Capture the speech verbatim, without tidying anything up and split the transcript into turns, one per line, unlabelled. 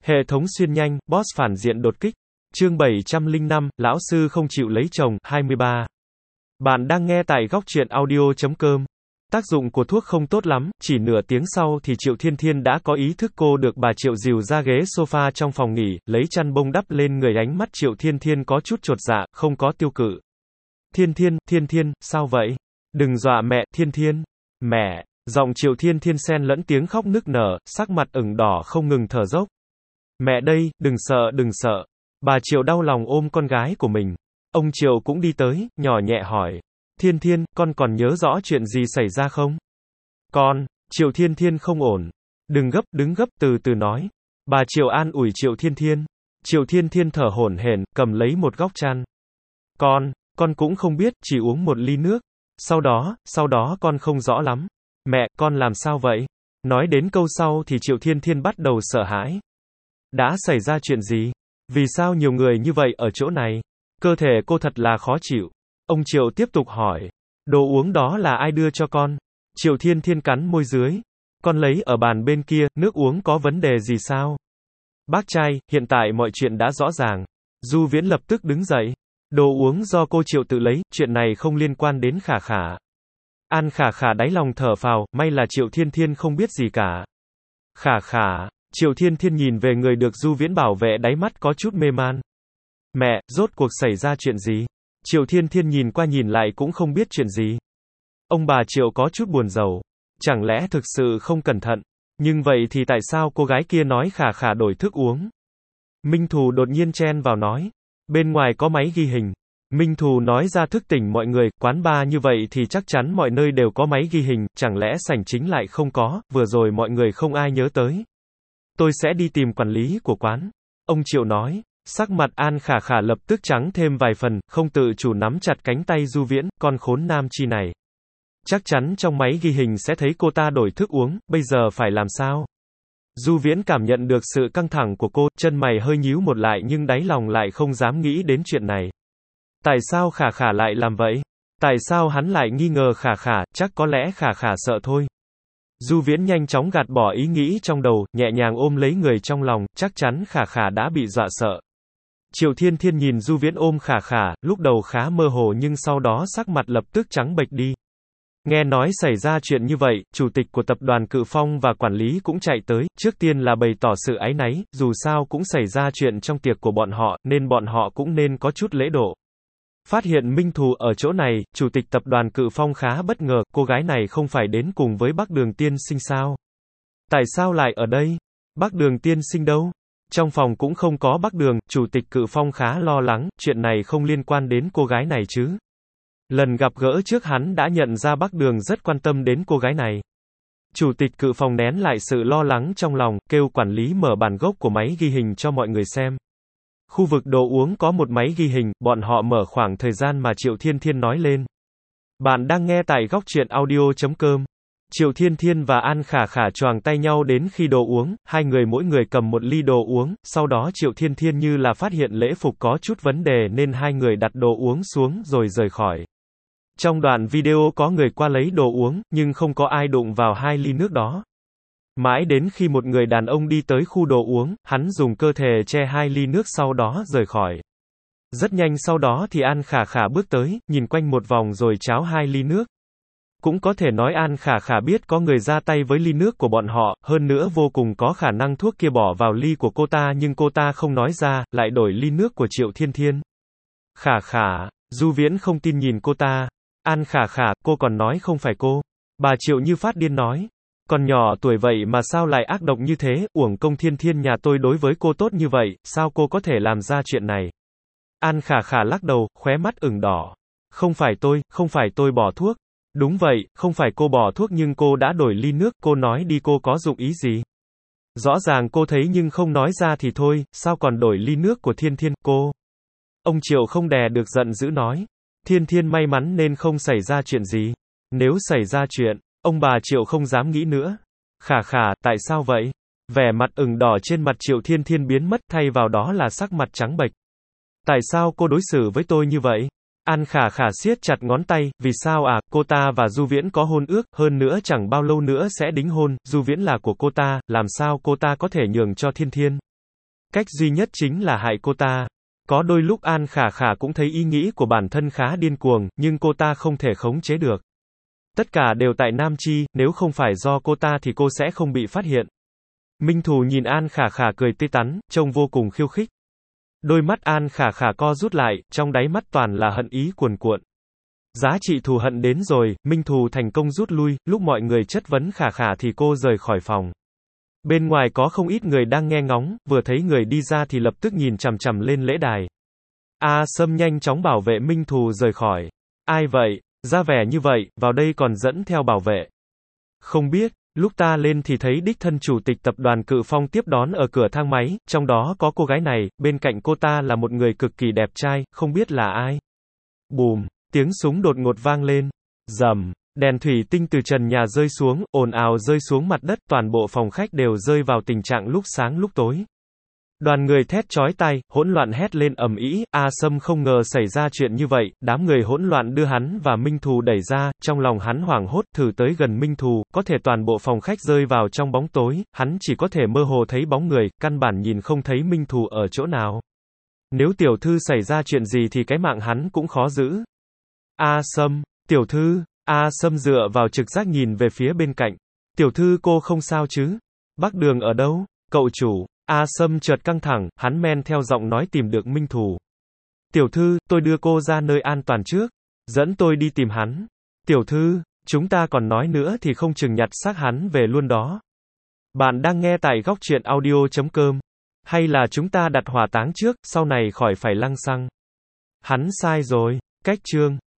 Hệ thống xuyên nhanh, boss phản diện đột kích. Chương bảy trăm lẻ năm, lão sư không chịu lấy chồng, hai mươi ba. Bạn đang nghe tại góc truyện audio chấm com. Tác dụng của thuốc không tốt lắm, chỉ nửa tiếng sau thì Triệu Thiên Thiên đã có ý thức. Cô được bà Triệu dìu ra ghế sofa trong phòng nghỉ, lấy chăn bông đắp lên người. Ánh mắt Triệu Thiên Thiên có chút chột dạ, không có tiêu cự. Thiên Thiên, Thiên Thiên, sao vậy? Đừng dọa mẹ, Thiên Thiên. Mẹ. Giọng Triệu Thiên Thiên xen lẫn tiếng khóc nức nở, sắc mặt ửng đỏ không ngừng thở dốc. Mẹ đây, đừng sợ, đừng sợ. Bà Triệu đau lòng ôm con gái của mình. Ông Triệu cũng đi tới, nhỏ nhẹ hỏi. Thiên Thiên, con còn nhớ rõ chuyện gì xảy ra không? Con, Triệu Thiên Thiên không ổn. Đừng gấp, đứng gấp, từ từ nói. Bà Triệu an ủi Triệu Thiên Thiên. Triệu Thiên Thiên thở hổn hển, cầm lấy một góc chăn. Con, con cũng không biết, chỉ uống một ly nước. Sau đó, sau đó con không rõ lắm. Mẹ, con làm sao vậy? Nói đến câu sau thì Triệu Thiên Thiên bắt đầu sợ hãi. Đã xảy ra chuyện gì? Vì sao nhiều người như vậy ở chỗ này? Cơ thể cô thật là khó chịu. Ông Triệu tiếp tục hỏi. Đồ uống đó là ai đưa cho con? Triệu Thiên Thiên cắn môi dưới. Con lấy ở bàn bên kia, nước uống có vấn đề gì sao? Bác trai, hiện tại mọi chuyện đã rõ ràng. Du Viễn lập tức đứng dậy. Đồ uống do cô Triệu tự lấy, chuyện này không liên quan đến Khả Khả. An Khả Khả đáy lòng thở phào, may là Triệu Thiên Thiên không biết gì cả. Khả Khả, Triệu Thiên Thiên nhìn về người được Du Viễn bảo vệ, đáy mắt có chút mê man. Mẹ, rốt cuộc xảy ra chuyện gì? Triệu Thiên Thiên nhìn qua nhìn lại cũng không biết chuyện gì. Ông bà Triệu có chút buồn rầu. Chẳng lẽ thực sự không cẩn thận? Nhưng vậy thì tại sao cô gái kia nói Khả Khả đổi thức uống? Minh Thù đột nhiên chen vào nói. Bên ngoài có máy ghi hình. Minh Thù nói ra thức tỉnh mọi người, quán bar như vậy thì chắc chắn mọi nơi đều có máy ghi hình, chẳng lẽ sảnh chính lại không có, vừa rồi mọi người không ai nhớ tới. Tôi sẽ đi tìm quản lý của quán. Ông Triệu nói, sắc mặt An Khả Khả lập tức trắng thêm vài phần, không tự chủ nắm chặt cánh tay Du Viễn, con khốn nam chi này. Chắc chắn trong máy ghi hình sẽ thấy cô ta đổi thức uống, bây giờ phải làm sao? Du Viễn cảm nhận được sự căng thẳng của cô, chân mày hơi nhíu một lại nhưng đáy lòng lại không dám nghĩ đến chuyện này. Tại sao Khả Khả lại làm vậy? Tại sao hắn lại nghi ngờ Khả Khả, chắc có lẽ Khả Khả sợ thôi. Du Viễn nhanh chóng gạt bỏ ý nghĩ trong đầu, nhẹ nhàng ôm lấy người trong lòng, chắc chắn Khả Khả đã bị dọa sợ. Triệu Thiên Thiên nhìn Du Viễn ôm Khả Khả, lúc đầu khá mơ hồ nhưng sau đó sắc mặt lập tức trắng bệch đi. Nghe nói xảy ra chuyện như vậy, chủ tịch của tập đoàn Cự Phong và quản lý cũng chạy tới, trước tiên là bày tỏ sự áy náy, dù sao cũng xảy ra chuyện trong tiệc của bọn họ, nên bọn họ cũng nên có chút lễ độ. Phát hiện Minh Thù ở chỗ này, chủ tịch tập đoàn Cự Phong khá bất ngờ, cô gái này không phải đến cùng với Bắc Đường tiên sinh sao? Tại sao lại ở đây? Bắc Đường tiên sinh đâu? Trong phòng cũng không có Bắc Đường, chủ tịch Cự Phong khá lo lắng, chuyện này không liên quan đến cô gái này chứ? Lần gặp gỡ trước hắn đã nhận ra Bắc Đường rất quan tâm đến cô gái này. Chủ tịch Cự Phong nén lại sự lo lắng trong lòng, kêu quản lý mở bản gốc của máy ghi hình cho mọi người xem. Khu vực đồ uống có một máy ghi hình, bọn họ mở khoảng thời gian mà Triệu Thiên Thiên nói lên. Bạn đang nghe tại góc truyện audio chấm com. Triệu Thiên Thiên và An Khả Khả choàng tay nhau đến khi đồ uống, hai người mỗi người cầm một ly đồ uống, sau đó Triệu Thiên Thiên như là phát hiện lễ phục có chút vấn đề nên hai người đặt đồ uống xuống rồi rời khỏi. Trong đoạn video có người qua lấy đồ uống, nhưng không có ai đụng vào hai ly nước đó. Mãi đến khi một người đàn ông đi tới khu đồ uống, hắn dùng cơ thể che hai ly nước sau đó rời khỏi. Rất nhanh sau đó thì An Khả Khả bước tới, nhìn quanh một vòng rồi cháo hai ly nước. Cũng có thể nói An Khả Khả biết có người ra tay với ly nước của bọn họ, hơn nữa vô cùng có khả năng thuốc kia bỏ vào ly của cô ta nhưng cô ta không nói ra, lại đổi ly nước của Triệu Thiên Thiên. Khả Khả, Du Viễn không tin nhìn cô ta. An Khả Khả, cô còn nói không phải cô. Bà Triệu như phát điên nói. Còn nhỏ tuổi vậy mà sao lại ác độc như thế, uổng công Thiên Thiên nhà tôi đối với cô tốt như vậy, sao cô có thể làm ra chuyện này? An Khả Khả lắc đầu, khóe mắt ửng đỏ. Không phải tôi, không phải tôi bỏ thuốc. Đúng vậy, không phải cô bỏ thuốc nhưng cô đã đổi ly nước, cô nói đi cô có dụng ý gì? Rõ ràng cô thấy nhưng không nói ra thì thôi, sao còn đổi ly nước của Thiên Thiên, cô? Ông Triệu không đè được giận dữ nói. Thiên Thiên may mắn nên không xảy ra chuyện gì. Nếu xảy ra chuyện, ông bà Triệu không dám nghĩ nữa. Khả Khả, tại sao vậy? Vẻ mặt ửng đỏ trên mặt Triệu Thiên Thiên biến mất, thay vào đó là sắc mặt trắng bệch. Tại sao cô đối xử với tôi như vậy? An Khả Khả siết chặt ngón tay, vì sao à, cô ta và Du Viễn có hôn ước, hơn nữa chẳng bao lâu nữa sẽ đính hôn, Du Viễn là của cô ta, làm sao cô ta có thể nhường cho Thiên Thiên? Cách duy nhất chính là hại cô ta. Có đôi lúc An Khả Khả cũng thấy ý nghĩ của bản thân khá điên cuồng, nhưng cô ta không thể khống chế được. Tất cả đều tại Nam Chi, nếu không phải do cô ta thì cô sẽ không bị phát hiện. Minh Thù nhìn An Khả Khả cười tươi tắn, trông vô cùng khiêu khích. Đôi mắt An Khả Khả co rút lại, trong đáy mắt toàn là hận ý cuồn cuộn. Giá trị thù hận đến rồi, Minh Thù thành công rút lui, lúc mọi người chất vấn Khả Khả thì cô rời khỏi phòng. Bên ngoài có không ít người đang nghe ngóng, vừa thấy người đi ra thì lập tức nhìn chằm chằm lên lễ đài. A Sâm nhanh chóng bảo vệ Minh Thù rời khỏi. Ai vậy? Ra vẻ như vậy, vào đây còn dẫn theo bảo vệ. Không biết, lúc ta lên thì thấy đích thân chủ tịch tập đoàn Cự Phong tiếp đón ở cửa thang máy, trong đó có cô gái này, bên cạnh cô ta là một người cực kỳ đẹp trai, không biết là ai. Bùm, tiếng súng đột ngột vang lên. Rầm, đèn thủy tinh từ trần nhà rơi xuống, ồn ào rơi xuống mặt đất, toàn bộ phòng khách đều rơi vào tình trạng lúc sáng lúc tối. Đoàn người thét chói tai, hỗn loạn hét lên ầm ĩ, A Sâm không ngờ xảy ra chuyện như vậy, đám người hỗn loạn đưa hắn và Minh Thù đẩy ra, trong lòng hắn hoảng hốt, thử tới gần Minh Thù, có thể toàn bộ phòng khách rơi vào trong bóng tối, hắn chỉ có thể mơ hồ thấy bóng người, căn bản nhìn không thấy Minh Thù ở chỗ nào. Nếu tiểu thư xảy ra chuyện gì thì cái mạng hắn cũng khó giữ. A Sâm, tiểu thư, A Sâm dựa vào trực giác nhìn về phía bên cạnh. Tiểu thư cô không sao chứ? Bác Đường ở đâu? Cậu chủ. A Sâm chợt căng thẳng, hắn men theo giọng nói tìm được Minh Thù. Tiểu thư, tôi đưa cô ra nơi an toàn trước. Dẫn tôi đi tìm hắn. Tiểu thư, chúng ta còn nói nữa thì không chừng nhặt xác hắn về luôn đó. Bạn đang nghe tại góc truyện audio chấm com. Hay là chúng ta đặt hỏa táng trước, sau này khỏi phải lăng xăng. Hắn sai rồi. Cách chương.